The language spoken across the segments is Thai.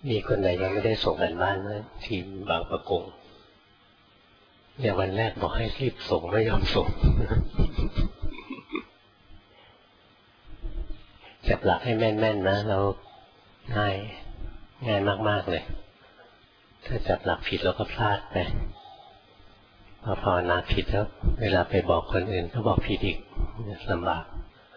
มีคนไหนยังไม่ได้ส่งกันบ้านไหมทีมบางประกงอย่างวันแรกบอกให้รีบส่งไม่ยอมส่ง จับหลักให้แม่นๆนะเราง่ายมากๆเลยถ้าจับหลักผิดเราก็พลาดไปพอภาวนาผิดแล้วเวลาไปบอกคนอื่นก็บอกผิดอีกลำบาก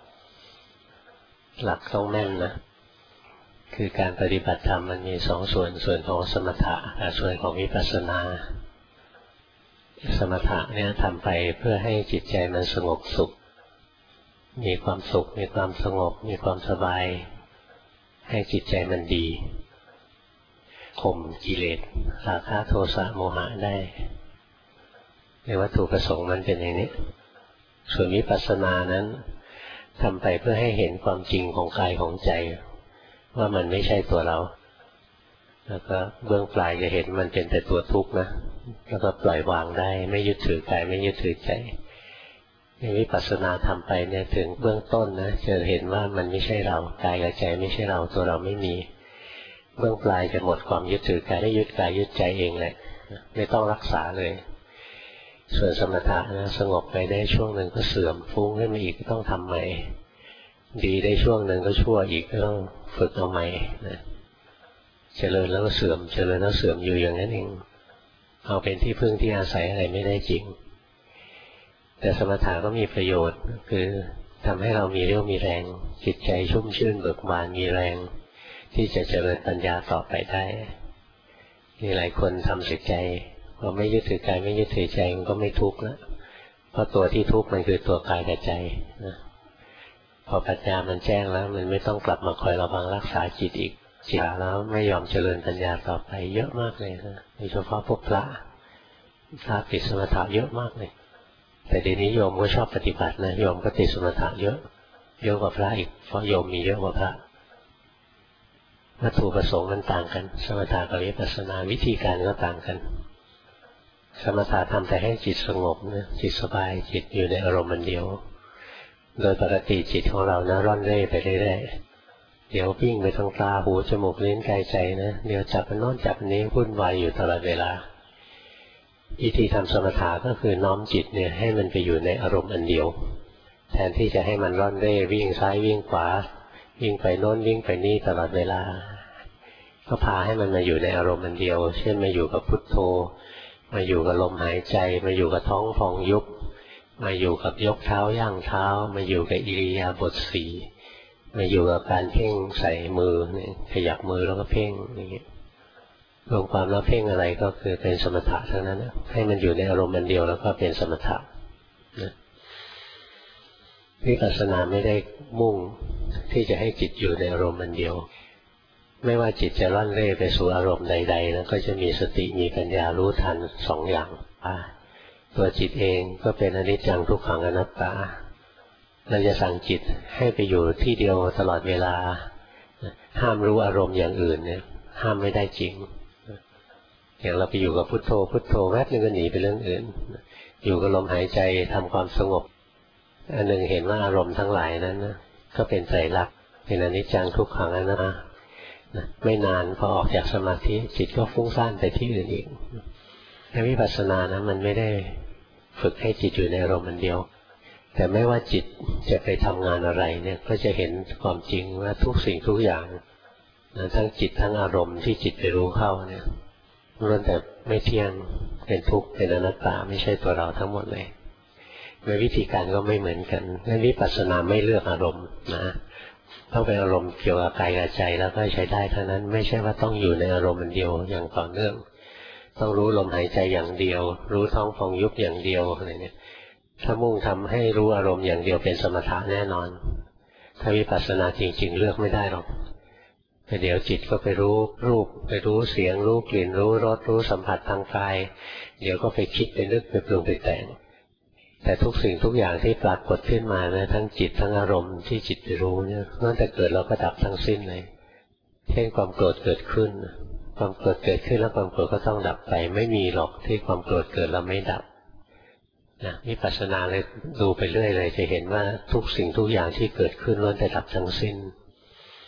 หลักต้องแม่นนะคือการปฏิบัติธรรมมันมีสองส่วนของสมถะกับส่วนของวิปัสสนาสมถะเนี่ยทำไปเพื่อให้จิตใจมันสงบสุขมีความสุขมีความสงบมีความสบายให้จิตใจมันดีข่มกิเลสราคะโทสะโมหะได้ในวัตถุประสงค์มันเป็นอย่างนี้ส่วนวิปัสสนานั้นทำไปเพื่อให้เห็นความจริงของกายของใจว่ามันไม่ใช่ตัวเราแล้วก็เบื้องปลายจะเห็นมันเป็นแต่ตัวทุกข์นะแล้วก็ปล่อยวางได้ไม่ยึดถือกายไม่ยึดถือใจในวิปัสสนาทำไปเนี่ยถึงเบื้องต้นนะจะเห็นว่ามันไม่ใช่เรากายกับใจไม่ใช่เราตัวเราไม่มีเบื้องปลายจะหมดความยึดถือกายได้ยึดกายยึดใจเองแหละไม่ต้องรักษาเลยส่วนสมถะนะสงบไปได้ช่วงหนึ่งก็เสื่อมฟุ้งขึ้นมาอีกก็ต้องทำใหม่ดีได้ช่วงหนึ่งก็ชั่วอีกก็ต้องฝึกเอาใหม่นะเจริญแล้วก็เสื่อมเจริญแล้วเสื่อมอยู่อย่างนั้นเองเอาเป็นที่พึ่งที่อาศัยอะไรไม่ได้จริงแต่สมถะก็มีประโยชน์คือทำให้เรามีเรี่ยวมีแรงจิตใจชุ่มชื่นเบิกบานมีแรงที่จะเจริญปัญญาต่อไปได้มีหลายคนทำจิตใจพอไม่ยึดถือกายไม่ยึดถือใจมันก็ไม่ทุกข์แล้วเพราะตัวที่ทุกข์มันคือตัวกายกับใจนะพอปัญญามันแจ้งแล้วมันไม่ต้องกลับมาคอยระวังรักษาจิตอีกจิตแล้วไม่ยอมเจริญปัญญาต่อไปเยอะมากเลยนะโดยเฉพาะพวกพระติดสมถะเยอะมากเลยแต่เดี๋ยวนี้โยมก็ชอบปฏิบัตินะโยมก็ติดสมถะเยอะกว่าพระอีกเพราะโยมมีเยอะกว่าพระวัตถุประสงค์มันต่างกันสมถะกับวิปัสสนาวิธีการก็ต่างกันสมถะทำแต่ให้จิตสงบนะจิตสบายจิตอยู่ในอารมณ์เดียวโดยปกติจิตของเรานะร่อนเร่ไปเรื่อยๆเดี๋ยววิ่งไปทางตาหูจมูกลิ้นกายใจนะเดี๋ยวจับมันโน้นจับนี้วุ่นวายอยู่ตลอดเวลาวิธีทำสมถะก็คือน้อมจิตเนี่ยให้มันไปอยู่ในอารมณ์อันเดียวแทนที่จะให้มันร่อนเร่วิ่งซ้ายวิ่งขวาวิ่งไปโน้นวิ่งไปนี่ตลอดเวลาก็พาให้มันมาอยู่ในอารมณ์อันเดียวเช่นมาอยู่กับพุทโธมาอยู่กับลมหายใจมาอยู่กับท้องพองยุบมาอยู่กับยกเท้าย่างเท้ามาอยู่กับอิริยาบถสี่มาอยู่กับการเพ่งใส่มือเนี่ยขยับมือแล้วก็เพ่งอย่างเงี้ยรวมความแล้วเพ่งอะไรก็คือเป็นสมถะทั้งนั้นนะให้มันอยู่ในอารมณ์อันเดียวแล้วก็เป็นสมถะนะวิปัสสนาไม่ได้มุ่งที่จะให้จิตอยู่ในอารมณ์อันเดียวไม่ว่าจิตจะล่อนเร่ไปสู่อารมณ์ใดๆนะก็จะมีสติมีปัญญารู้ทันสองอย่างตัวจิตเองก็เป็นอนิจจังทุกขังอนัตตาเราจะสั่งจิตให้ไปอยู่ที่เดียวตลอดเวลาห้ามรู้อารมณ์อย่างอื่นเนี่ยห้ามไม่ได้จริงอย่างเราไปอยู่กับพุทโธพุทโธแวบนึงก็หนีไปเรื่องอื่นอยู่กับลมหายใจทำความสงบอันหนึ่งเห็นว่าอารมณ์ทั้งหลายนั้นก็เป็นไตรลักษณ์เป็นอนิจจังทุกขังอนัตตาไม่นานพอออกจากสมาธิจิตก็ฟุ้งซ่านไปที่อื่นอีกในวิปัสสนานะมันไม่ได้ฝึกให้จิตอยู่ในอารมณ์อันเดียวแต่ไม่ว่าจิตจะไปทำงานอะไรเนี่ยก็จะเห็นความจริงว่าทุกสิ่งทุกอย่างทั้งจิตทั้งอารมณ์ที่จิตไปรู้เข้าเนี่ยล้วนแต่ไม่เที่ยงเป็นทุกข์เป็นอนัตตาไม่ใช่ตัวเราทั้งหมดเลยในวิธีการก็ไม่เหมือนกันในวิปัสสนาไม่เลือกอารมณ์นะต้องเป็นอารมณ์เกี่ยวกับกายกับใจแล้วก็ใช้ได้ทั้งนั้นไม่ใช่ว่าต้องอยู่ในอารมณ์เดียวอย่างต่อเนื่องต้องรู้ลมหายใจอย่างเดียวรู้ท้องพองยุบอย่างเดียวอะไรเนี่ยถ้ามุ่งทำให้รู้อารมณ์อย่างเดียวเป็นสมถะแน่นอนถ้าวิปัสสนาจริงๆเลือกไม่ได้หรอกแต่เดี๋ยวจิตก็ไปรู้รูปไปรู้เสียงรู้กลิ่นรู้รสรู้สัมผัสทางกายเดี๋ยวก็ไปคิดไปนึกไปปรุงไปแต่งแต่ทุกสิ่งทุกอย่างที่ปรากฏขึ้นมานะทั้งจิตทั้งอารมณ์ที่จิตไปรู้เนี่ยตั้งแต่เกิดแล้วก็ดับทั้งสิ้นเลยเช่นความโกรธเกิดขึ้นความโกรธเกิดขึ้นแล้วความโกรธก็ต้องดับไปไม่มีหรอกที่ความโกรธเกิดแล้วไม่ดับนะวิปัสสนาเลยดูไปเรื่อยเลยจะเห็นว่าทุกสิ่งทุกอย่างที่เกิดขึ้นล้วนแต่ดับทั้งสิ้น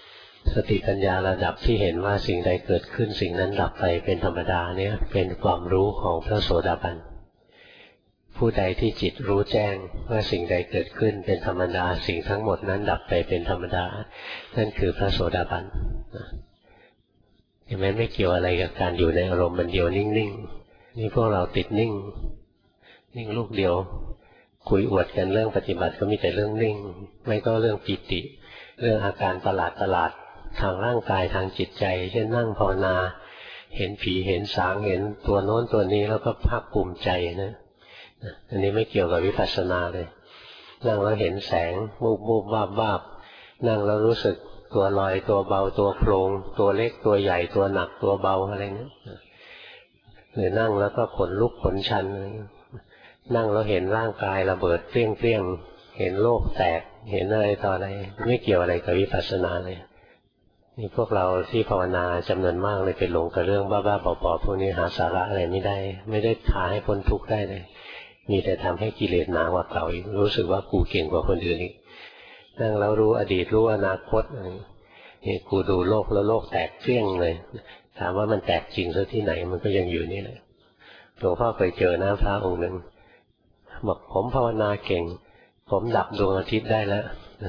สติปัญญาระดับที่เห็นว่าสิ่งใดเกิดขึ้นสิ่งนั้นดับไปเป็นธรรมดาเนี่ยเป็นความรู้ของพระโสดาบันผู้ใดที่จิตรู้แจ้งว่าสิ่งใดเกิดขึ้นเป็นธรรมดาสิ่งทั้งหมดนั้นดับไปเป็นธรรมดานั่นคือพระโสดาบันเห็นไหมไม่เกี่ยวอะไรกับการอยู่ในอารมณ์มันเดียวนิ่งๆนี่พวกเราติดนิ่งลูกเดียวคุยอวดกันเรื่องปฏิบัติก็มีแต่เรื่องนิ่งไม่ก็เรื่องปิติเรื่องอาการประหลาดทางร่างกายทางจิตใจเช่นนั่งภาวนาเห็นผีเห็นสางเห็นตัวโน้นตัวนี้แล้วก็ภาคภูมิใจนะอันนี้ไม่เกี่ยวกับวิปัสสนาเลยนั่งแล้วเห็นแสงวูบวาบนั่งแล้วรู้สึกตัวลอยตัวเบาตัวโครงตัวเล็กตัวใหญ่ตัวหนักตัวเบาอะไรนี้หรือนั่งแล้วก็ขนลุกขนชันนั่งแล้วเห็นร่างกายระเบิดเปรี้ยงเห็นโลกแตกเห็นอะไรต่ออะไรไม่เกี่ยวอะไรกับวิปัสสนาเลยนี่พวกเราที่ภาวนาจำนวนมากเลยไปหลงกับเรื่องบ้าๆบอๆพวกนี้หาสาระอะไรไม่ได้พาให้พ้นทุกข์ได้เลยมีแต่ทำให้กิเลสหนากว่าเก่าอีกรู้สึกว่ากูเก่งกว่าคนอื่นอีกนั่งแล้วรู้อดีตรู้อนาคตนี่กูดูโลกแล้วโลกแตกเปรี้ยงเลยถามว่ามันแตกจริงซะที่ไหนมันก็ยังอยู่นี่แหละหลวงพ่อเคยเจอหน้าพระองค์หนึ่งบอกผมภาวนาเก่งผมดับดวงอาทิตย์ได้แล้ว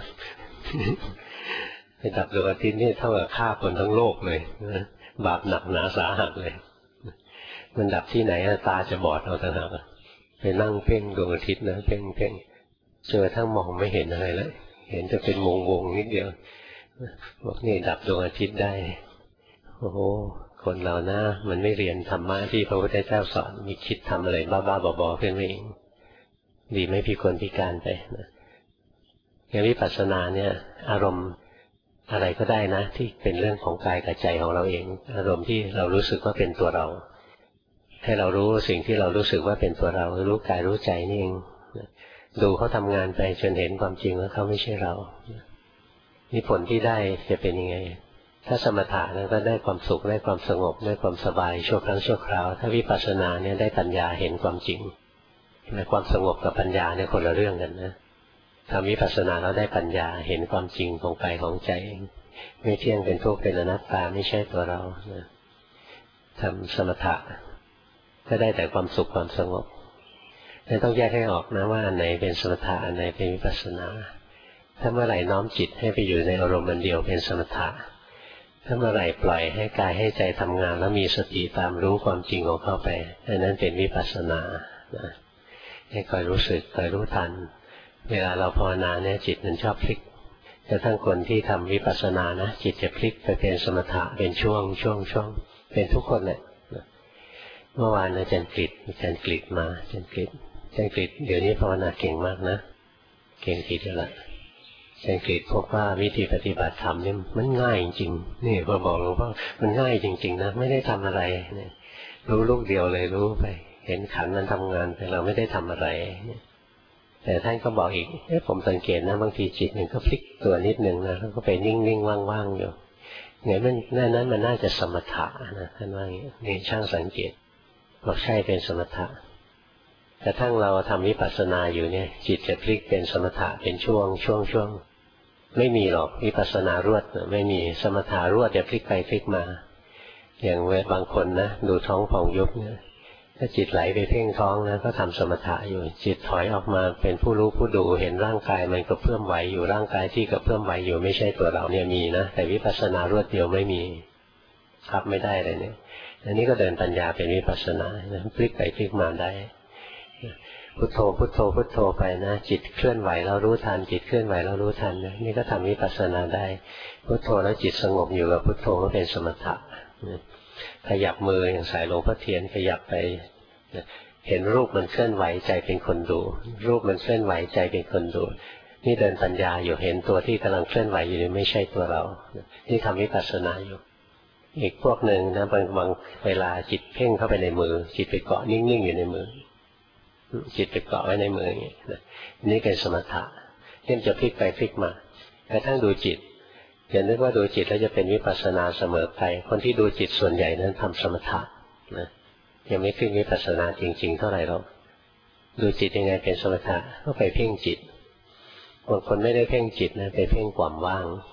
ไปดับดวงอาทิตย์นี่เท่ากับฆ่าคนทั้งโลกเลยบาปหนักหนาสาหัสเลยมันดับที่ไหนตาจะบอดเอาต่างหากไปนั่งเพ่งดวงอาทิตย์นะเพ่งเจอทั้งมองไม่เห็นอะไรเลยเห็นจะเป็นวงนิดเดียวบอกนี่ดับดวงอาทิตย์ได้โอ้โหคนเรานะมันไม่เรียนธรรมะที่พระพุทธเจ้าสอนมีคิดทำอะไรบ้าๆบอๆขึ้นมาเองดีไม่พิกลพิการไปนะอย่างวิปัสสนาเนี่ยอารมณ์อะไรก็ได้นะที่เป็นเรื่องของกายกับใจของเราเองอารมณ์ที่เรารู้สึกว่าเป็นตัวเราให้เรารู้สิ่งที่เรารู้สึกว่าเป็นตัวเรารู้กายรู้ใจนี่เองดูเขาทำงานไปจนเห็นความจริงว่าเขาไม่ใช่เรานี่ผลที่ได้จะเป็นยังไงถ้าสมถะนั้นก็ได้ความสุขได้ความสงบได้ความสบายชั่วครั้งชั่วคราวถ้าวิปัสสนาเนี่ยได้ปัญญาเห็นความจริงแต่ความสงบกับปัญญาเนี่ยคนละเรื่องกันนะทำวิปัสสนาแล้วได้ปัญญาเห็นความจริงของกายของใจไม่เที่ยงเป็นทุกข์เป็นอนัตตาไม่ใช่ตัวเรานะทำสมถะก็ได้แต่ความสุขความสงบต้องแยกให้ออกนะว่าอันไหนเป็นสมถะอันไหนเป็นวิปัสสนาถ้าเมื่อไหร่น้อมจิตให้ไปอยู่ในอารมณ์อันเดียวเป็นสมถะถ้าเมื่อไหร่ปล่อยให้กายให้ใจทำงานแล้วมีสติตามรู้ความจริงของเข้าไปอันนั้นเป็นวิปัสสนานะให้คอยรู้สึกคอยรู้ทันเวลาเราภาวนาเนี่ยจิตมันชอบพลิกแต่ทั้งคนที่ทำวิปัสสนานะจิตจะพลิกไปเป็นสมถะเป็นช่วงเป็นทุกคนแหละเมื่อวานอาจารย์กฤษมาอาจารย์กฤษเดี๋ยวนี้ภาวนาเก่งมากนะเก่งทีเดียวละอาจารย์กฤษพบว่าวิธีปฏิบัติธรรมนี่มันง่ายจริงๆนี่พอบอกหลวงพ่อมันง่ายจริงๆนะไม่ได้ทำอะไรเนี่ยรู้ลูกเดียวเลยรู้ไปเห็นขันมันทำงานแต่เราไม่ได้ทำอะไรแต่ท่านก็บอกอีกผมสังเกตนะบางทีจิตมันก็พลิกตัวนิดนึงนะแล้วก็ไปนิ่งๆว่างๆอยู่ไงมันนั้นมันน่าจะสมถะนะท่านว่าอย่างนี้ช่างสังเกตบอกใช่เป็นสมถะกระทั่งเราทำวิปัสสนาอยู่เนี่ยจิตจะพลิกเป็นสมถะเป็นช่วงไม่มีหรอกวิปัสสนารวดไม่มีสมถะรวดจะพลิกไปพลิกมาอย่างบางคนนะดูท้องผ่องยุบเนี่ยถ้าจิตไหลไปเพ่งท้องนะก็ทำสมถะอยู่จิตถอยออกมาเป็นผู้รู้ผู้ดูเห็นร่างกายมันก็เพิ่มไหวอยู่ร่างกายที่ก็เพิ่มไหวอยู่ไม่ใช่ตัวเราเนี่ยมีนะแต่วิปัสสนารวดเดียวไม่มีครับไม่ได้เลยเนี่ยอันนี้ก็เดินปัญญาเป็นวิปัสสนาพลิกไปพลิกมาได้พุทโธพุทโธพุทโธไปนะจิตเคลื่อนไหวเรารู้ทันจิตเคลื่อนไหวเรารู้ทันนะนี่ก็ทำวิปัสสนาได้พุทโธแล้วจิตสงบอยู่กับพุทโธก็เป็นสมถะขยับมืออย่างสายหลวงพ่อเทียนขยับไปเห็นรูปมันเคลื่อนไหวใจเป็นคนดูรูปมันเคลื่อนไหวใจเป็นคนดูนี่เดินปัญญาอยู่เห็นตัวที่กำลังเคลื่อนไหวอยู่ไม่ใช่ตัวเรานี่ทำวิปัสสนาอยู่อีกพวกหนึ่งนะบางเวลาจิตเพ่งเข้าไปในมือจิตไปเกาะนิ่งๆอยู่ในมือจิตไปเกาะไว้ในมืออย่างนี้นี่เป็นสมถะที่จะพลิกไปพลิกมากระทั่งดูจิตอย่านึกว่าดูจิตแล้วจะเป็นวิปัสสนาเสมอไปคนที่ดูจิตส่วนใหญ่นั้นทำสมถะนะยังไม่ขึ้นวิปัสสนาจริงๆเท่าไหร่หรอกดูจิตยังไงเป็นสมถะก็ไปเพ่งจิตบางคนไม่ได้เพ่งจิตนะไปเพ่งความว่าง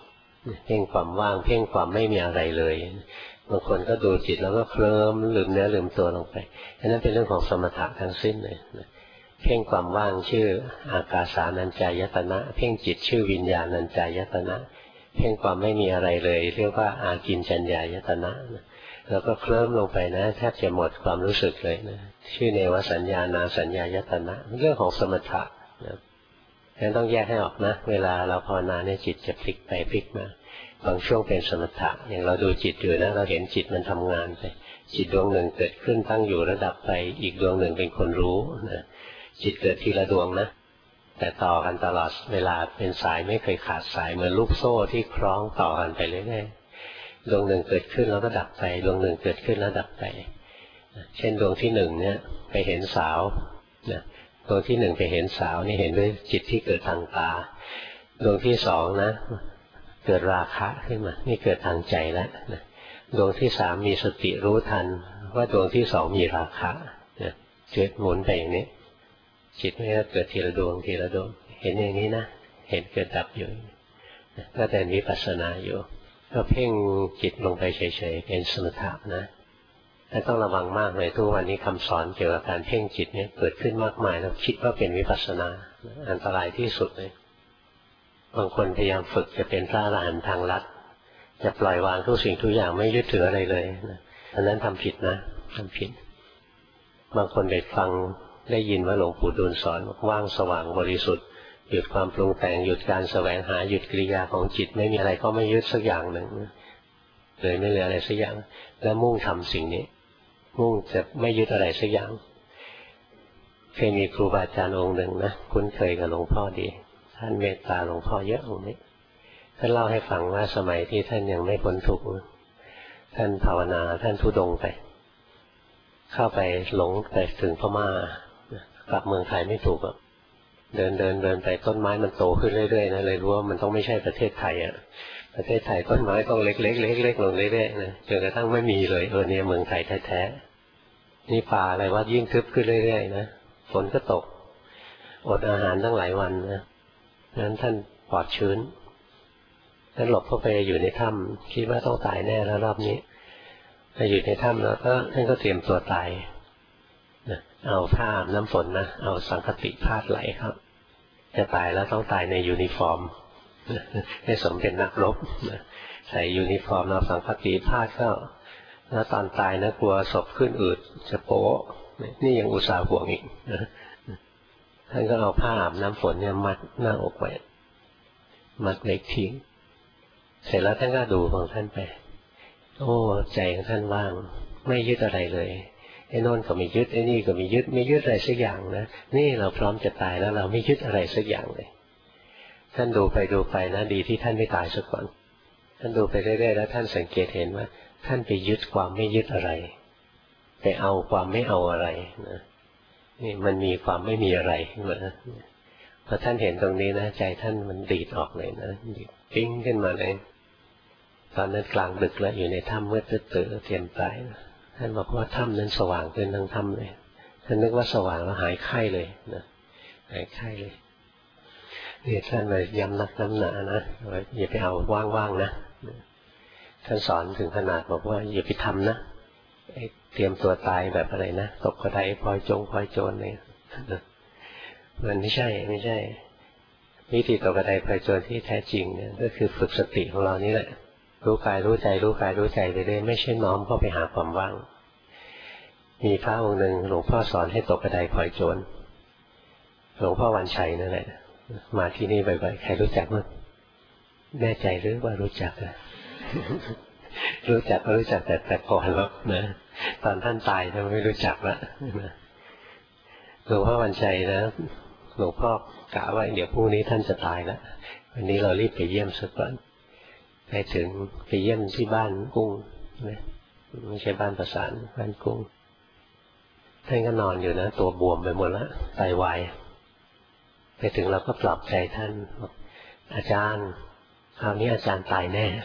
เพ่งความว่างเพ่งความไม่มีอะไรเลยบางคนก็ดูจิตแล้วก็เคลิ้มลืมเนื้อลืมตัวลงไปอันนั้นเป็นเรื่องของสมถะทั้งสิ้นเลยเพ่งความว่างชื่ออากาสานัญจายตนะเพ่งจิตชื่อวิญญาณัญจายตนะเพ่งความไม่มีอะไรเลยเรียกว่าอากินจัญญายตนะแล้วก็เคลิ้มลงไปนะแทบจะหมดความรู้สึกเลยนะชื่อเนวสัญญานาสัญญายตนะเรื่องของสมถะนะฉะนั้นต้องแยกให้ออกนะเวลาเราภาวนาเนี่ยจิตจะพลิกไปพลิกมาบางช่วงเป็นสมถะอย่างเราดูจิตอยู่นะเราเห็นจิตมันทำงานไปจิตดวงหนึ่งเกิดขึ้นตั้งอยู่ระดับไปอีกดวงหนึ่งเป็นคนรู้นะจิตเกิดทีละดวงนะแต่ต่อกันตลอดเวลาเป็นสายไม่เคยขาดสายเหมือนลูกโซ่ที่คล้องต่อกันไปเรื่อยๆดวงหนึ่งเกิดขึ้นแล้วก็ดับไปดวงหนึ่งเกิดขึ้นแล้วดับไปเช่นดวงที่หนึ่งเนี่ยไปเห็นสาวนะดวงที่หนึ่งไปเห็นสาวนี่เห็นด้วยจิตที่เกิดทางตาดวงที่สองนะเกิดราคะขึ้นมานี่เกิดทางใจแล้วนะดวงที่สามมีสติรู้ทันว่าดวงที่สองมีราคะนะเกิดหมุนไปอย่างนี้จิตไม่ได้เกิดทีละดวงทีละดวงเห็นอย่างนี้นะเห็นเกิดดับอยู่ก็แต่วิปัสสนาอยู่ก็เพ่งจิตลงไปเฉยๆเป็นสมถะนะแต่ต้องระวังมากเลยทุกวันนี้คำสอนเกี่ยวกับการเพ่งจิตเนี่ยเกิดขึ้นมากมายแล้วคิดว่าเป็นวิปัสสนาอันตรายที่สุดเลยบางคนพยายามฝึกจะเป็นพระอรหันต์ทางลัดจะปล่อยวางทุกสิ่งทุกอย่างไม่ยึดถืออะไรเลยอันนั้นทำผิดนะทำผิดบางคนไปฟังได้ยินว่าหลวงปู่ดูลสอนว่างสว่างบริสุทธิ์หยุดความปรุงแต่งหยุดการแสวงหาหยุดกิริยาของจิตไม่มีอะไรก็ไม่ยึดสักอย่างหนึ่งเลยไม่เหลืออะไรสักอย่างแล้วมุ่งทำสิ่งนี้มุ่งจะไม่ยึดอะไรสักอย่างเคยมีครูบาอาจารย์องค์หนึ่งนะคุ้นเคยกับหลวงพ่อดีท่านเมตตาหลวงพ่อเยอะองค์นี้ท่านเล่าให้ฟังว่าสมัยที่ท่านยังไม่พ้นทุกข์ท่านภาวนาท่านธุดงค์ไปเข้าไปหลงไปถึงพม่ากลับเมืองไทยไม่ถูกอะเดินไปต้นไม้มันโตขึ้นเรื่อยๆนะเลยรู้ว่ามันต้องไม่ใช่ประเทศไทยอะประเทศไทยต้นไม้ต้องเล็กๆลงเรื่อยๆนะจนกระทั่งไม่มีเลยเนี่ยเมืองไทยแท้ๆนี่ป่าอะไรว่ายิ่งทึบขึ้นเรื่อยๆนะฝนก็ตกอดอาหารตั้งหลายวันนะนั้นท่านปลอดชื้นท่านหลบเข้าไปอยู่ในถ้ำคิดว่าต้องตายแน่แล้วรอบนี้อยู่ในถ้ำแล้วก็ท่านก็เตรียมตัวตายเอาผ้าน้ำฝนนะเอาสังคติพาดไหลครับจะตายแล้วต้องตายในยูนิฟอร์มให้สมเป็นนักรบใส่ยูนิฟอร์มเอาสังคติพาดเข้าแล้วตอนตายนะกลัวศพขึ้นอืดจะโป๊ะนี่ยังอุตส่าห์ห่วงอีกท่านก็เอาผ้าอาบน้ำฝนเนี่ยมัดหน้าอกไว้มัดเล็กทิ้งเสร็จแล้วท่านก็ดูของท่านไปโอ้ใจของท่านว่างไม่ยึดอะไรเลยไอ้โน่นก็ไม่ยึดไอ้นี่ก็ไม่ยึดอะไรสักอย่างนะนี่เราพร้อมจะตายแล้วเราไม่ยึดอะไรสักอย่างเลยท่านดูไปนะดีที่ท่านไม่ตายซะก่อนท่านดูไปเรื่อยๆแล้วท่านสังเกตเห็นว่าท่านไปยึดความไม่ยึดอะไรไปเอาความไม่เอาอะไรนะนี่มันมีความไม่มีอะไรขึ้นมาพอท่านเห็นตรงนี้นะใจท่านมันดีดออกเลยนะปิ้งขึ้นมาเลยตอนนั้นกลางดึกแล้วอยู่ในถ้ำมืดตื้อเตรียมตายท่านบอกว่าถ้ำนั้นสว่างขึ้นทั้งถ้ำเลยท่านนึกว่าสว่างแล้วหายไข้เลยนะหายไข้เลยนี่ท่านเลยย้ำนักน้ำหนานะอย่าไปเอาว่างๆนะท่านสอนถึงขนาดบอกว่าอย่าไปทำนะเตรียมตัวตายแบบอะไรนะตกกระไดพลอยโจรเนี่ยมันไม่ใช่วิธีตกกระไดพลอยโจรที่แท้จริงเนี่ยก็คือฝึกสติของเรานี่แหละรู้กายรู้ใจไปเรื่อยไม่ใช่น้อมเข้าไปหาความว่างมีพระองค์หนึ่งหลวงพ่อสอนให้ตกกระไดพลอยโจรหลวงพ่อวันชัยนั่นแหละมาที่นี่บ่อยๆใครรู้จักมั้งแน่ใจหรือว่ารู้จักอะรู้จักก็รู้จักแต่ก่อนแล้วนะตอนท่านตายท่านไม่รู้จักแล้วหลวงพ่อวันชัยนะหลวงพ่อกะว่าเดี๋ยวพรุ่งนี้ท่านจะตายแล้ววันนี้เรารีบไปเยี่ยมสักก่อนไปถึงไปเยี่ยมที่บ้านกุ้งไม่ใช่บ้านประสานบ้านกุ้งท่านก็นอนอยู่นะตัวบวมไปหมดแล้วไตวายไปถึงเราก็ปลอบใจท่านบอกอาจารย์คราวนี้อาจารย์ตายแน่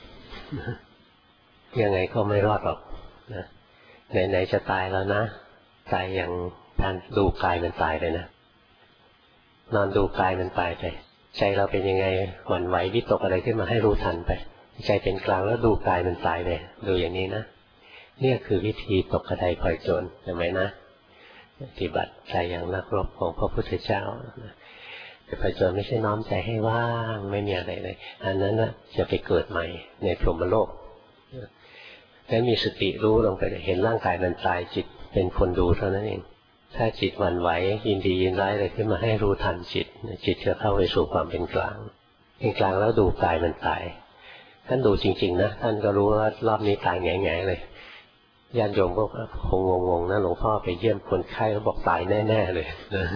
ยังไงก็ไม่รอดหรอกนะไหนๆจะตายแล้วนะตายอย่างการดูกายมันตายเลยนะนอนดูกายมันตายไปใจเราเป็นยังไงหวั่นไหววิตกอะไรขึ้นมาให้รู้ทันไปใจเป็นกลางแล้วดูกายมันตายไปดูอย่างนี้นะเนี่ยคือวิธีตกกระไดพลอยโจรเห็นไหมนะปฏิบัติใจอย่างนักรบของพระพุทธเจ้าแต่พลอยโจรไม่ใช่น้อมใจให้ว่างไม่มีอะไรเลยอันนั้นนะจะไปเกิดใหม่ในพรหมโลกแล้วมีสติรู้ลงไปเห็นร่างกายมันตายจิตเป็นคนดูเท่านั้นเองถ้าจิตหวั่นไหวยินดียินร้ายอะไรขึ้นมาให้รู้ทันจิตจิตจะเข้าไปสู่ความเป็นกลางเป็นกลางแล้วดูกายมันตายท่านดูจริงๆนะท่านก็รู้ว่ารอบนี้ตายแง่ๆเลยญาติโยมก็คงงงๆนะหลวงพ่อไปเยี่ยมคนไข้เขาบอกตายแน่ๆเลย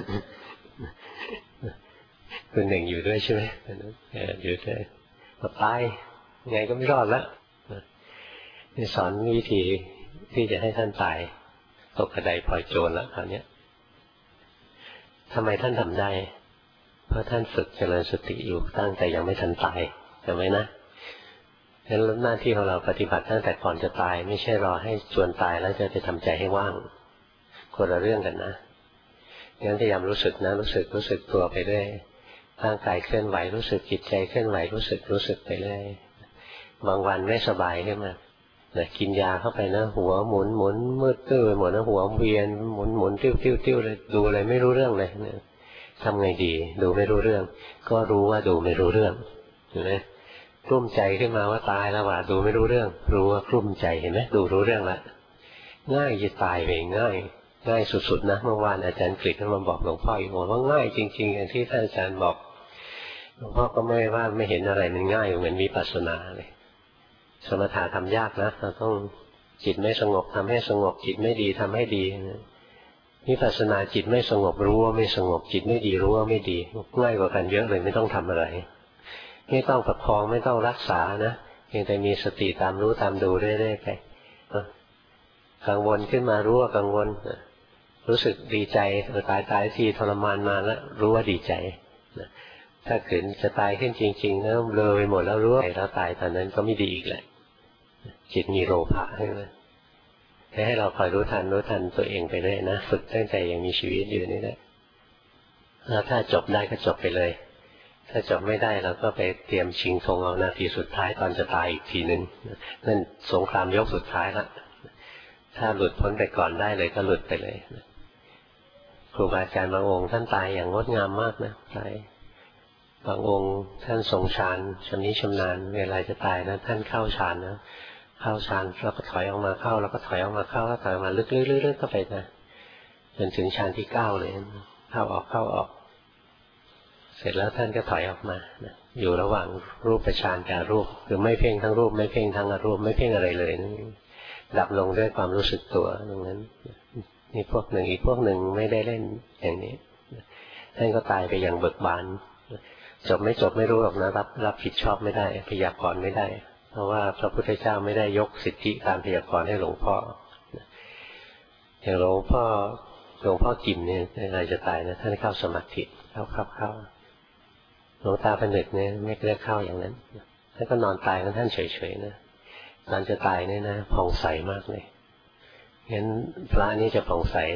คุณหนึ่งอยู่ด้วยใช่ไหมอยู่ด้วยบอกตายไงก็ไม่รอดแล้วนี่สอนวิธีที่จะให้ท่านตายตกกระไดพลอยโจรแล้วคราวนี้ทำไมท่านทำได้เพราะท่านฝึกเจริญสติอยู่ตั้งแต่ยังไม่ทันตายเห็นไหมนะฉะนั้นหน้าที่ของเราปฏิบัติตั้งแต่ก่อนจะตายไม่ใช่รอให้จวนตายแล้วจะไปทำใจให้ว่างคนละเรื่องกันนะงั้นพยายามรู้สึกนะรู้สึกตัวไปเรื่อยร่างกายเคลื่อนไหวรู้สึกจิตใจเคลื่อนไหวรู้สึกไปเรื่อยบางวันไม่สบายขึ้นมากินยาเข้าไปนะหัวหมุนมืดตื้อไปหมดนะหัวเวียนหมุนติ้วเลยดูอะไรไม่รู้เรื่องเลยทำไงดีดูไม่รู้เรื่องก็รู้ว่าดูไม่รู้เรื่องเห็นไหมกลุ้มใจขึ้นมาว่าตายแล้วว่าดูไม่รู้เรื่องรู้ว่ากลุ้มใจเห็นไหมดูรู้เรื่องละง่ายจะตายไปง่ายสุดๆนะเมื่อวานอาจารย์กฤษท่านมาบอกหลวงพ่ออีกว่าง่ายจริงๆอย่างที่ท่านอาจารย์บอกหลวงพ่อก็ไม่เห็นอะไรมันง่ายเหมือนวิปัสสนาเลยสมถะทำยากนะเราต้องจิตไม่สงบทำให้สงบจิตไม่ดีทำให้ดีวิปัสสนาจิตไม่สงบรู้ว่าไม่สงบจิตไม่ดีรู้ว่าไม่ดีง่ายกว่ากันเยอะเลยไม่ต้องทำอะไรไม่ต้องประคองไม่ต้องรักษานะเพียงแต่มีสติตามรู้ตามดูเรื่อยๆไปกังวลขึ้นมารู้ว่ากังวลรู้สึกดีใจตายทีทรมานมาแล้วรู้ว่าดีใจถ้าขืนจะตายขึ้นจริงๆแล้วเลอไปหมดแล้วรู้ว่าเราตายตอนนั้นก็ไม่ดีอีกแหละจิตมีโลภะให้เราคอยรู้ทันตัวเองไปเลยนะฝึกตั้งแต่ยังมีชีวิตอยู่นี่แหละแล้วถ้าจบได้ก็จบไปเลยถ้าจบไม่ได้เราก็ไปเตรียมชิงธงเอานาทีสุดท้ายตอนจะตายอีกทีนึงนั่นสงครามยกสุดท้ายละถ้าหลุดพ้นไปก่อนได้เลยก็หลุดไปเลยครูบาอาจารย์บางองค์ท่านตายอย่างงดงามมากนะตายบางองค์ท่านทรงฌานชำนิชำนาญเวลาจะตายนะท่านเข้าฌานนะเข้าฌานแล้วก็ถอยออกมาเข้าแล้วก็ถอยออกมาเข้าแล้วถอยออกมาลึกๆเข้าไปนะจนถึงฌานที่9เลยเข้าออกเสร็จแล้วท่านก็ถอยออกมาอยู่ระหว่างรูปฌานกับรูปคือไม่เพ่งทั้งรูปไม่เพ่งทั้งอรูปไม่เพ่งอะไรเลยดับลงด้วยความรู้สึกตัวตรงนั้นนี่พวกหนึ่งอีกพวกหนึ่งไม่ได้เล่นอย่างนี้ท่านก็ตายไปอย่างเบิกบานจบไม่จบไม่รู้หรอกนะรับผิดชอบไม่ได้พยากรณ์ไม่ได้เพราะว่าพระพุทธเจ้าไม่ได้ยกสิทธิการพยากรณ์ให้หลวงพ่ออย่างหลวงพ่อกิมเนี่ยเวลาจะตายนะท่านเข้าสมาธิเข้าหลวงตาผนึกเนี่ยไม่ได้เข้าอย่างนั้นท่านก็นอนตายของท่านเฉยๆนะตอนจะตายเนี่ยนะผ่องใสมากเลยงั้นพระนี่จะผ่องใส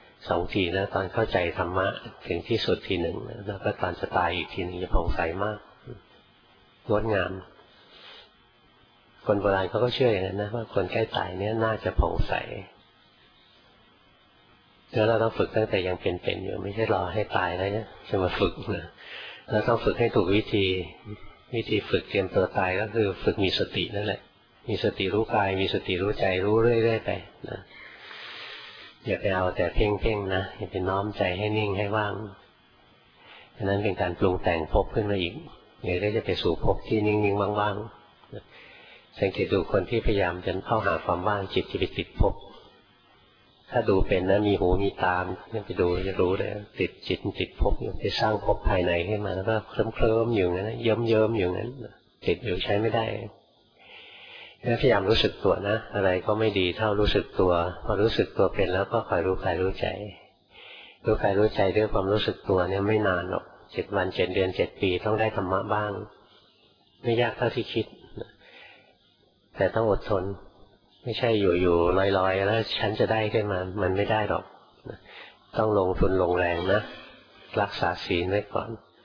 2 ทีนะตอนเข้าใจธรรมะถึงที่สุดทีหนึ่งแล้วก็ตอนจะตายอีกทีนึงจะผ่องใสมากงดงามคนโบราณเขาก็เชื่ออย่างนั้นนะว่าคนใกล้ตายเนี่ยน่าจะผ่องใสแล้วเราต้องฝึกตั้งแต่ยังเป็นอยู่ไม่ใช่รอให้ตายแล้วเนี่ยจะมาฝึกนะแล้วต้องฝึกให้ถูกวิธีฝึกเตรียมตัวตายก็คือฝึกมีสตินั่นแหละมีสติรู้กายมีสติรู้ใจรู้เรื่อยๆไปนะอย่าไปเอาแต่เพ่งๆนะอย่าไปน้อมใจให้นิ่งให้ว่างฉะนั้นเป็นการปรุงแต่งภพขึ้นมาอีกเดี๋ยวก็จะไปสู่ภพที่นิ่งๆว่างๆสังเกตดูคนที่พยายามจะเข้าหาความว่างจิตจะไปติดภพถ้าดูเป็นนะมีหูมีตาเนี่ยไปดูจะรู้เลยติดจิตติดภพไปสร้างภพภายในขึ้นมาแล้วก็เคลิ้มอยู่งั้นเยิ้มอยู่งั้นติดอยู่ใช้ไม่ได้พยายามรู้สึกตัวนะอะไรก็ไม่ดีเท่ารู้สึกตัวพอรู้สึกตัวเป็นแล้วก็คอยรู้กายรู้ใจรู้กายรู้ใจด้วยความรู้สึกตัวเนี่ยไม่นานหรอก7 วัน7 เดือน7 ปีต้องได้ธรรมะบ้างไม่ยากเท่าที่คิดแต่ต้องอดทนไม่ใช่อยู่ลอยๆแล้วฉันจะได้ขึ้นมามันไม่ได้หรอกต้องลงทุนลงแรงนะรักษาศีลไว้ก่อน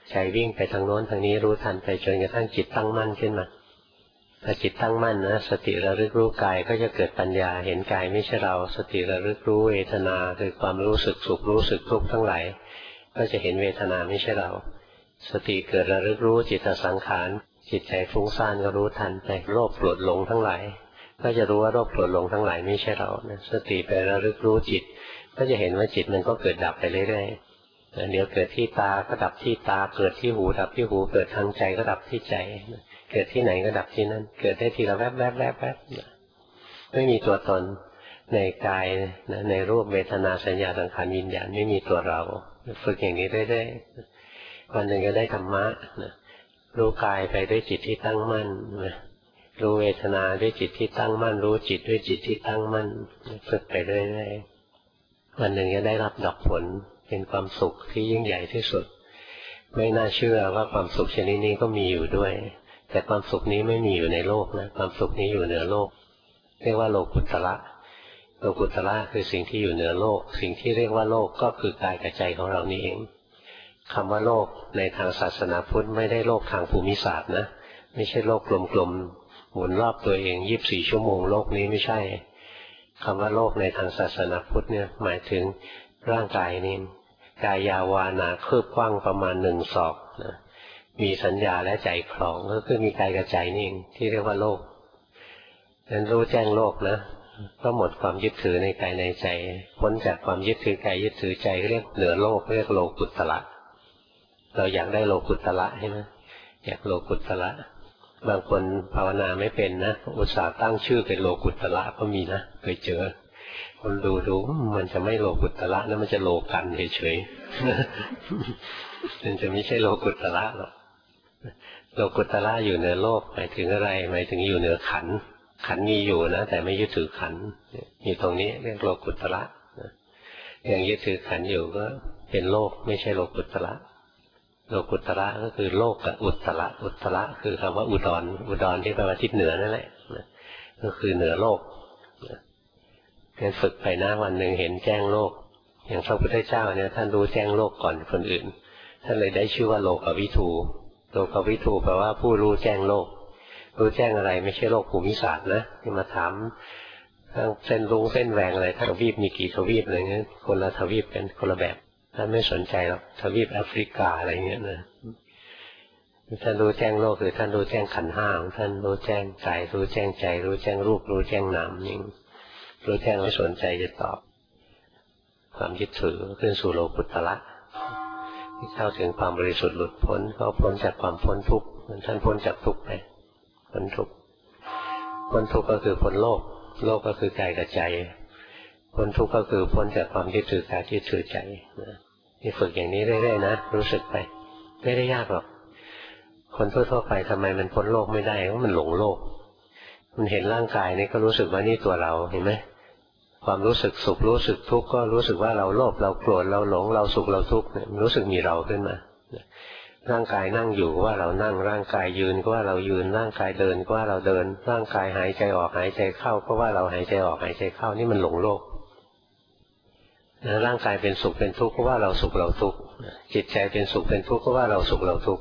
ใจวิ่งไปทางโน้นทางนี้รู้ทันไปจนกระทั่งจิตตั้งมั่นขึ้นมาพอจิตตั้งมั่นนะสติระลึกรู้กายก็จะเกิดปัญญาเห็นกายไม่ใช่เราสติระลึกรู้เวทนาคือความรู้สึกสุขรู้สึกทุกข์ทั้งหลายก็จะเห็นเวทนาไม่ใช่เราสติเกิดระลึกรู้จิตสังขารจิตใจฟุ้งซ่านก็รู้ทันไปโลภโกรธหลงทั้งหลายก็จะรู้ว่าโลภโกรธหลงทั้งหลายไม่ใช่เราสติไประลึกรู้จิตก็จะเห็นว่าจิตมันก็เกิดดับไปเรื่อยๆเดี๋ยวเกิดที่ตาก็ดับที่ตาเกิดที่หูดับที่หูเกิดทางใจก็ดับที่ใจเกิดที่ไหนก็ดับที่นั่นเกิดได้ทีละแวบแวบแวบแวบไม่มีตัวตนในกายในรูปเวทนาสัญญาสังขารวิญญาณไม่มีตัวเราฝึกอย่างนี้เรื่อยๆวันหนึ่งก็ได้ธรรมะรู้กายไปด้วยจิตที่ตั้งมั่นรู้เวทนาด้วยจิตที่ตั้งมั่นรู้จิตด้วยจิตที่ตั้งมั่นฝึกไปเรื่อยๆวันหนึ่งจะได้รับดอกผลเป็นความสุขที่ยิ่งใหญ่ที่สุดไม่น่าเชื่อว่าความสุขชนิดนี้ก็มีอยู่ด้วยแต่ความสุขนี้ไม่มีอยู่ในโลกนะความสุขนี้อยู่เหนือโลกเรียกว่าโลกุตระโลกุตระคือสิ่งที่อยู่เหนือโลกสิ่งที่เรียกว่าโลกก็คือกายกับใจของเรานี่เองคำว่าโลกในทางศาสนาพุทธไม่ได้โลกทางภูมิศาสตร์นะไม่ใช่โลกกลมๆหมุนรอบตัวเอง24 ชั่วโมงโลกนี้ไม่ใช่คำว่าโลกในทางศาสนาพุทธเนี่ยหมายถึงร่างกายนี่กายยาวานาคืบกว้างประมาณ1 ศอกนะมีสัญญาและใจครองก็คือมีกายกับใจนี่เองที่เรียกว่าโลกนั้นรู้แจ้งโลกนะก็หมดความยึดถือในกายในใจพ้นจากความยึดถือกายยึดถือใจเรียกเหนือโลกเรียกโลกุตระเราอยากได้โลกุตระใช่ไหมอยากโลกุตระบางคนภาวนาไม่เป็นนะอุตส่าห์ตั้งชื่อเป็นโลกุตระก็มีนะเคยเจอคนดูมันจะไม่โลกุตระนะมันจะโลกันเฉยๆมันจะไม่ใช่โลกุตระหรอกโลกุตระอยู่เหนือโลกหมายถึงอะไรหมายถึงอยู่เหนือขันธ์ขันธ์มีอยู่นะแต่ไม่ยึดถือขันธ์อยู่ตรงนี้เรียกโลกุตระยังยึดถือขันธ์อยู่ก็เป็นโลกไม่ใช่โลกุตระโลกุตระก็คือโลกกับอุตระอุตระคือคำว่าอุดรอุดรที่แปลว่าทิศเหนือนั่นแหละก็คือเหนือโลกงั้นฝึกไปนะวันหนึ่งเห็นแจ้งโลกอย่างพระพุทธเจ้าเนี่ยท่านรู้แจ้งโลกก่อนคนอื่นท่านเลยได้ชื่อว่าโลกวิทูโลกวิทูแปลว่าผู้รู้แจ้งโลกรู้แจ้งอะไรไม่ใช่โลกภูมิศาสตร์นะที่มาถามทั้งเส้นรุ้งเส้นแหวงอะไรทั้งทวีปมีกี่ทวีปอะไรเงี้ยคนละทวีปเป็นคนละแบบท่านไม่สนใจหรอกทวีปแอฟริกาอะไรเงี้ยนะท่านรู้แจ้งโลกคือท่านรู้แจ้งขันธ์ห้าท่านรู้แจ้งกายรู้แจ้งใจรู้แจ้งรูปรู้แจ้งนามนี่รู้แจ้งไม่สนใจจะตอบความยึดถือขึ้นสู่โลกุตระที่เข้าถึงความบริสุทธิ์หลุดพ้นเขาพ้นจากความพ้นทุกข์ท่านพ้นจากทุกข์ไปพ้นทุกข์พ้นทุกข์ก็คือพ้นโลกโลกก็คือกายกับใจพ้นทุกข์ก็คือพ้นจากความยึดถือกายยึดถือใจนี่ฝึกอย่างนี้เรื่อยๆนะรู้สึกไปไม่ได้ยากหรอกคนทั่วๆไปทำไมมันพ้นโลกไม่ได้เพราะมันหลงโลกมันเห็นร่างกายนี่ก็รู้สึกว่านี่ตัวเราเห็นไหมความรู้สึกสุขรู้สึกทุกข์ก็รู้สึกว่าเราโลภเราโกรธเราหลงเราสุขเราทุกข์เนี่ยรู้สึกมีเราขึ้นมาร่างกายนั่งอยู่ก็ว่าเรานั่งร่างกายยืนก็ว่าเรายืนร่างกายเดินก็ว่าเราเดินร่างกายหายใจออกหายใจเข้าก็ว่าเราหายใจออกหายใจเข้านี่มันหลงโลกร่างกายเป็นสุขเป็นทุกข์ก็ว่าเราสุขเราทุกข์จิตใจเป็นสุขเป็นทุกข์ก็ว่าเราสุขเราทุกข์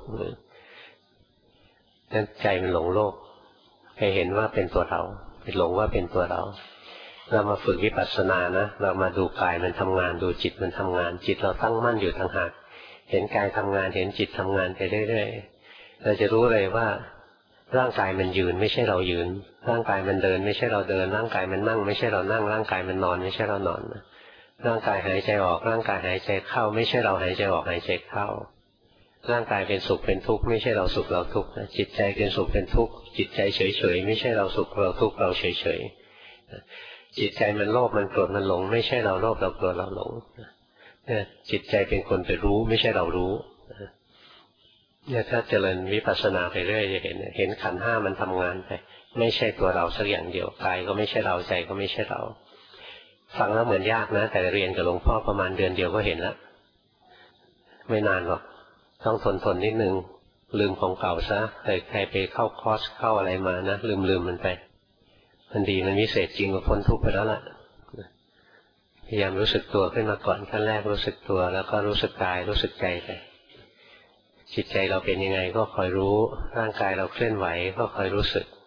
นั่นใจมันหลงโลกให้เห็นว่าเป็นตัวเราไปหลงว่าเป็นตัวเราเรามาฝึกวิปัสสนานะเรามาดูกายมันทำงานดูจิตมันทำงานจิตเราตั้งมั่นอยู่ต่างหากเห็นกายทำงานเห็นจิตทำงานไปเรื่อยๆเราจะรู้เลยว่าร่างกายมันยืนไม่ใช่เรายืนร่างกายมันเดินไม่ใช่เราเดินร่างกายมันนั่งไม่ใช่เรานั่งร่างกายมันนอนไม่ใช่เรานอนร่างกายหายใจออกร่างกายหายใจเข้าไม่ใช่เราหายใจออกหายใจเข้าร่างกายเป็นสุขเป็นทุกข์ไม่ใช่เราสุขเราทุกข์จิตใจเป็นสุขเป็นทุกข์จิตใจเฉยๆไม่ใช่เราสุขเราทุกข์เราเฉยๆจิตใจมันโลภมันโกรธมันหลงไม่ใช่เราโลภเราโกรธเราหลงจิตใจเป็นคนไปรู้ไม่ใช่เรารู้เนี่ยถ้าเจริญวิปัสสนาไปเรื่อยจะเห็นขันธ์ห้ามันทำงานไปไม่ใช่ตัวเราสักอย่างเดียวกายก็ไม่ใช่เราใจก็ไม่ใช่เราฟังแล้วเหมือนยากนะแต่เรียนกับหลวงพ่อประมาณเดือนเดียวก็เห็นแล้วไม่นานหรอกต้องทนนิดนึงลืมของเก่าซะใครไปเข้าคอร์สเข้าอะไรมานะลืมมันไปมันดีมันวิเศษจริงกว่าพ้นทุกข์ไปแล้วล่ะพยายามรู้สึกตัวขึ้นมาก่อนขั้นแรกรู้สึกตัวแล้วก็รู้สึกกายรู้สึกใจไปจิตใจเราเป็นยังไงก็คอยรู้ร่างกายเราเคลื่อนไหวก็คอยรู้สึก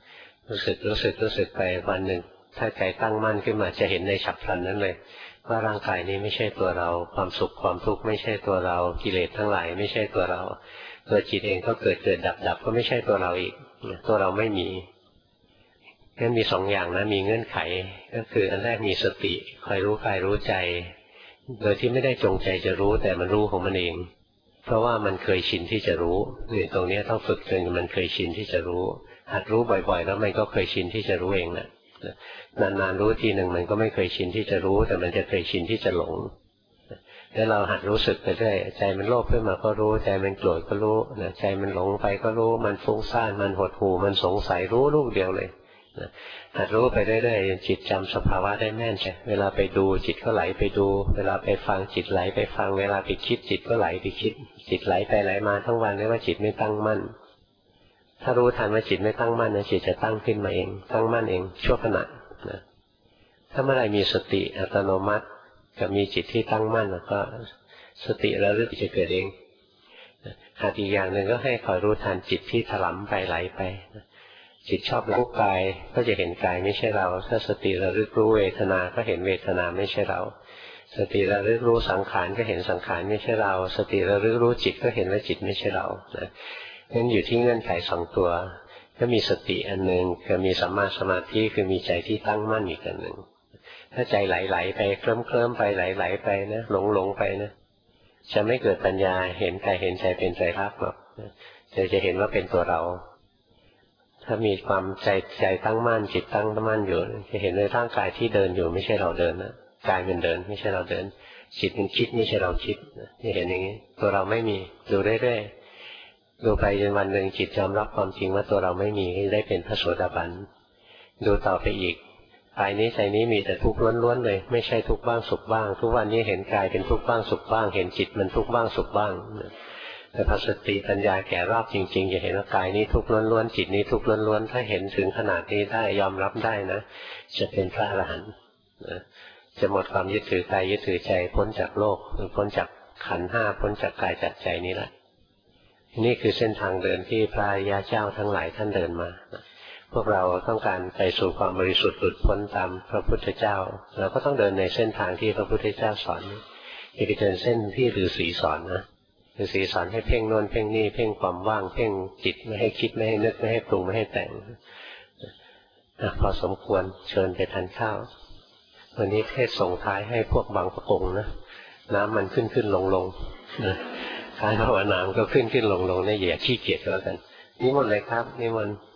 ไปวันหนึ่งถ้าใจตั้งมั่นขึ้นมาจะเห็นในฉับพลันนั้นเลยว่าร่างกายนี้ไม่ใช่ตัวเราความสุขความทุกข์ไม่ใช่ตัวเรากิเลสทั้งหลายไม่ใช่ตัวเราตัวจิตเองก็เกิดดับก็ไม่ใช่ตัวเราอีกตัวเราไม่มีงั้นมีสองอย่างนะมีเงื่อนไขก็คืออันแรกมีสติคอยรู้กายรู้ใจโดยที่ไม่ได้จงใจจะรู้แต่มันรู้ของมันเองเพราะว่ามันเคยชินที่จะรู้เนี่ยตรงนี้ต้องฝึกจนมันเคยชินที่จะรู้หัดรู้บ่อยๆแล้วมันก็เคยชินที่จะรู้เองนะนานๆรู้ทีหนึ่งมันก็ไม่เคยชินที่จะรู้แต่มันจะเคยชินที่จะหลงแล้วเราหัดรู้สึกไปเรื่อยใจมันโลภขึ้นมาก็รู้ใจมันโกรธก็รู้ใจมันหลงไปก็รู้มันฟุ้งซ่านมันหดหู่มันสงสัยรู้ลูกเดียวเลยหัดรู้ไปเรื่อยๆจิตจำสภาวะได้แม่นใช่เวลาไปดูจิตก็ไหลไปดูเวลาไปฟังจิตไหลไปฟังเวลาไปคิดจิตก็ไหลไปคิดจิตไหลไปไหลมาทั้งวันเรียกว่าจิตไม่ตั้งมั่นถ้ารู้ทันว่าจิตไม่ตั้งมั่นนะจิตจะตั้งขึ้นมาเองตั้งมั่นเองชั่วขณะนะถ้าเมื่อไรมีสติอัตโนมัติกับมีจิตที่ตั้งมั่นแล้วก็สติระลึกจะเกิดเองหากอีกอย่างหนึ่งก็ให้คอยรู้ทันจิตที่ถลำไปไหลไปจิตชอบรู้กายก็จะเห็นกายไม่ใช่เราถ้าสติระลึกรู้เวทนาก็เห็นเวทนาไม่ใช่เราสติระลึกรู้สังขารก็เห็นสังขารไม่ใช่เราสติระลึกรู้จิตก็เห็นว่าจิตไม่ใช่เรานะนั่นอยู่ที่เงื่อนไขสองตัวก็มีสติอันหนึ่งกับมีสัมมาสมาธิคือมีใจที่ตั้งมั่นอีกอันหนึ่งถ้าใจไหลๆไปเคลิ้มไปไหลๆไปนะหลงไปนะจะไม่เกิดปัญญาเห็นกายเห็นใจเป็นไตรลักษณ์หรอกจะเห็นว่าเป็นตัวเราถ้ามีความใจตั้งมั่นจิตตั้งมั่นอยู่จะเห็นในร่างกายที่เดินอยู่ไม่ใช่เราเดินนะกายมันเดินไม่ใช่เราเดินจิตมันคิดไม่ใช่เราคิดจะเห็นอย่างนี้ตัวเราไม่มีดูเรื่อยๆดูไปจนวันหนึ่งจิตยอมรับความจริงว่าตัวเราไม่มีได้เป็นพระโสดาบันดูต่อไปอีกกายนี้ใจนี้มีแต่ทุกข์ล้วนๆเลยไม่ใช่ทุกข์บ้างสุขบ้างทุกวันนี้เห็นกายเป็นทุกข์บ้างสุขบ้างเห็นจิตมันทุกข์บ้างสุขบ้างแต่พอสติปัญญาแก่รอบจริงๆจะเห็นว่ากายนี้ทุกข์ล้วนๆจิตนี้ทุกข์ล้วนๆถ้าเห็นถึงขนาดนี้ได้ยอมรับได้นะจะเป็นพระอรหันต์จะหมดความยึดถือกายยึดถือใจพ้นจากโลกพ้นจากขันธ์ห้าพ้นจากกายจากใจนี้แหละนี่คือเส้นทางเดินที่พระอริยเจ้าทั้งหลายท่านเดินมาพวกเราต้องการไปสู่ความบริสุทธิ์หลุดพ้นตามพระพุทธเจ้าเราก็ต้องเดินในเส้นทางที่พระพุทธเจ้าสอนอย่าไปเดินเส้นที่ฤาษีสอนนะฤาษีสอนให้เพ่งโน่นเพ่งนี่เพ่งความว่างเพ่งจิตไม่ให้คิดไม่ให้นึกไม่ให้ปรุงไม่ให้แต่งพอสมควรเชิญไปทานข้าววันนี้เทศส่งท้ายให้พวกบางประกงนะน้ำมันขึ้นลงการภาวนาก็ขึ้นลงเนี่ยอย่าขี้เกียจแล้วกันนิมนต์เลยครับนิมนต์